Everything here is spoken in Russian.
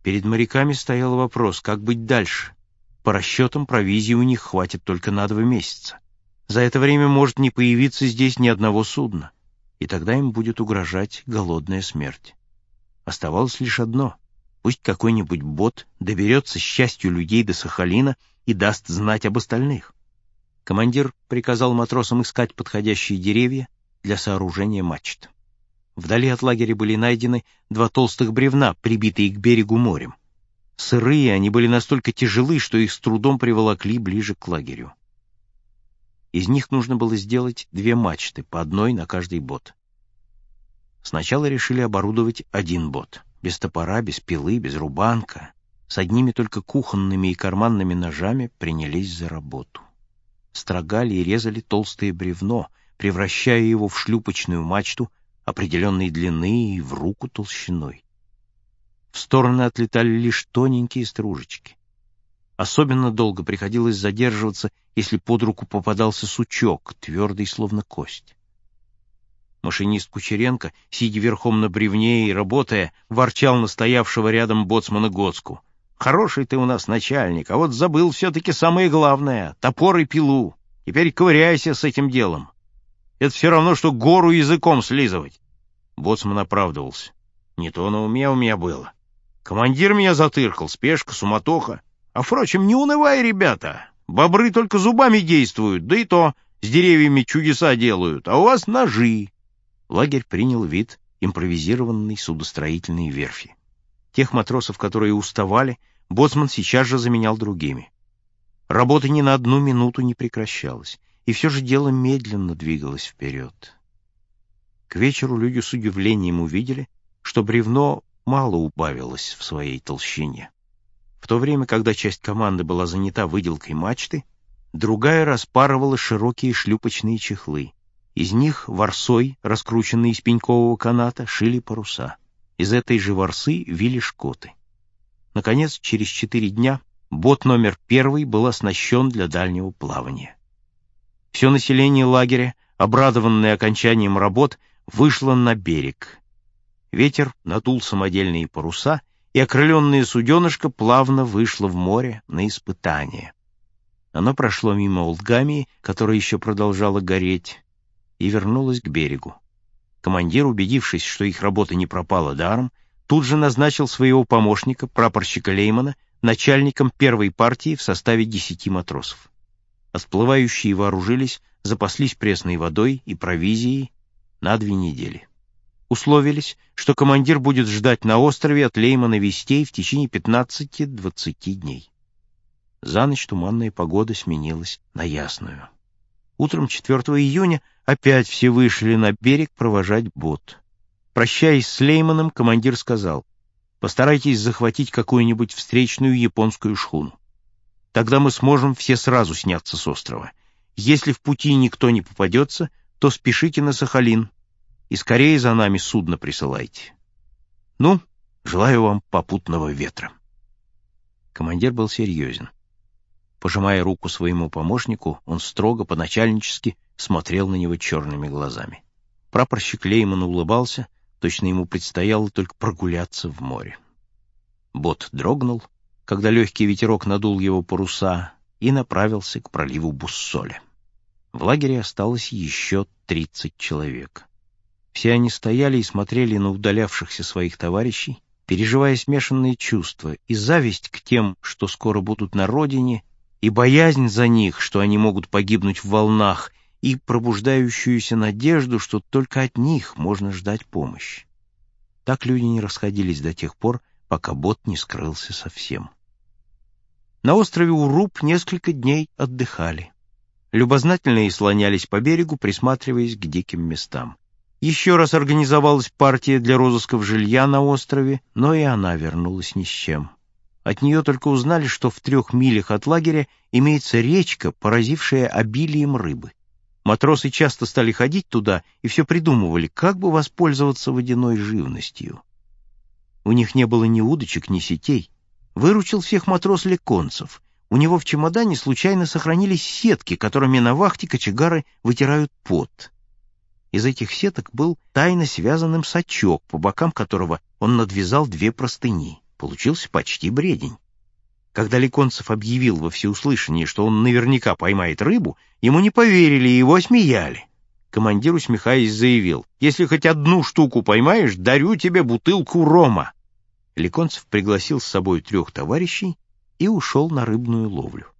Перед моряками стоял вопрос, как быть дальше. По расчетам, провизии у них хватит только на 2 месяца. За это время может не появиться здесь ни одного судна, и тогда им будет угрожать голодная смерть. Оставалось лишь одно: пусть какой-нибудь бот доберется с частью людей до Сахалина и даст знать об остальных. Командир приказал матросам искать подходящие деревья для сооружения мачт. Вдали от лагеря были найдены 2 толстых бревна, прибитые к берегу морем. Сырые, они были настолько тяжелы, что их с трудом приволокли ближе к лагерю. Из них нужно было сделать 2 мачты, по одной на каждый бот. Сначала решили оборудовать 1 бот, без топора, без пилы, без рубанка. С одними только кухонными и карманными ножами принялись за работу. Строгали и резали толстое бревно, превращая его в шлюпочную мачту определенной длины и в руку толщиной. В стороны отлетали лишь тоненькие стружечки. Особенно долго приходилось задерживаться, если под руку попадался сучок, твердый, словно кость. Машинист Кучеренко, сидя верхом на бревне и работая, ворчал на стоявшего рядом боцмана Гоцку: «Хороший ты у нас начальник, а вот забыл все-таки самое главное — топор и пилу. Теперь ковыряйся с этим делом. Это все равно, что гору языком слизывать». Боцман оправдывался: «Не то на уме у меня было. Командир меня затыркал, спешка, суматоха. А, впрочем, не унывай, ребята. Бобры только зубами действуют, да и то с деревьями чудеса делают, а у вас ножи». Лагерь принял вид импровизированной судостроительной верфи. Тех матросов, которые уставали, боцман сейчас же заменял другими. Работа ни на 1 минуту не прекращалась, и все же дело медленно двигалось вперед. К вечеру люди с удивлением увидели, что бревно мало убавилось в своей толщине. В то время, когда часть команды была занята выделкой мачты, другая распарывала широкие шлюпочные чехлы. Из них ворсой, раскрученной из пенькового каната, шили паруса. Из этой же ворсы вили шкоты. Наконец, через 4 дня бот номер 1 был оснащен для дальнего плавания. Все население лагеря, обрадованное окончанием работ, вышло на берег. Ветер надул самодельные паруса, и окрыленное суденышко плавно вышло в море на испытание. Оно прошло мимо Олдгамии, которая еще продолжала гореть, и вернулось к берегу. Командир, убедившись, что их работа не пропала даром, тут же назначил своего помощника, прапорщика Леймана, начальником 1-й партии в составе 10 матросов. Отплывающие вооружились, запаслись пресной водой и провизией на 2 недели. Условились, что командир будет ждать на острове от Леймана вестей в течение 15-20 дней. За ночь туманная погода сменилась на ясную. Утром 4 июня опять все вышли на берег провожать бот. Прощаясь с Лейманом, командир сказал: «Постарайтесь захватить какую-нибудь встречную японскую шхуну. Тогда мы сможем все сразу сняться с острова. Если в пути никто не попадется, то спешите на Сахалин и скорее за нами судно присылайте. Ну, желаю вам попутного ветра». Командир был серьезен. Пожимая руку своему помощнику, он строго, по-начальнически смотрел на него черными глазами. Прапорщик Лейман улыбался, точно ему предстояло только прогуляться в море. Бот дрогнул, когда легкий ветерок надул его паруса, и направился к проливу Буссоля. В лагере осталось еще 30 человек. Все они стояли и смотрели на удалявшихся своих товарищей, переживая смешанные чувства: и зависть к тем, что скоро будут на родине, и боязнь за них, что они могут погибнуть в волнах, и пробуждающуюся надежду, что только от них можно ждать помощи. Так люди не расходились до тех пор, пока бот не скрылся совсем. На острове Уруп несколько дней отдыхали. Любознательные слонялись по берегу, присматриваясь к диким местам. Еще раз организовалась партия для розысков жилья на острове, но и она вернулась ни с чем. От нее только узнали, что в 3 милях от лагеря имеется речка, поразившая обилием рыбы. Матросы часто стали ходить туда и все придумывали, как бы воспользоваться водяной живностью. У них не было ни удочек, ни сетей. Выручил всех матрос Леконцев. У него в чемодане случайно сохранились сетки, которыми на вахте кочегары вытирают пот. Из этих сеток был тайно связанным сачок, по бокам которого он надвязал 2 простыни. Получился почти бредень. Когда Леконцев объявил во всеуслышание, что он наверняка поймает рыбу, ему не поверили и его осмеяли. Командир, усмехаясь, заявил: «Если хоть одну штуку поймаешь, дарю тебе бутылку рома». Леконцев пригласил с собой 3 товарищей и ушел на рыбную ловлю.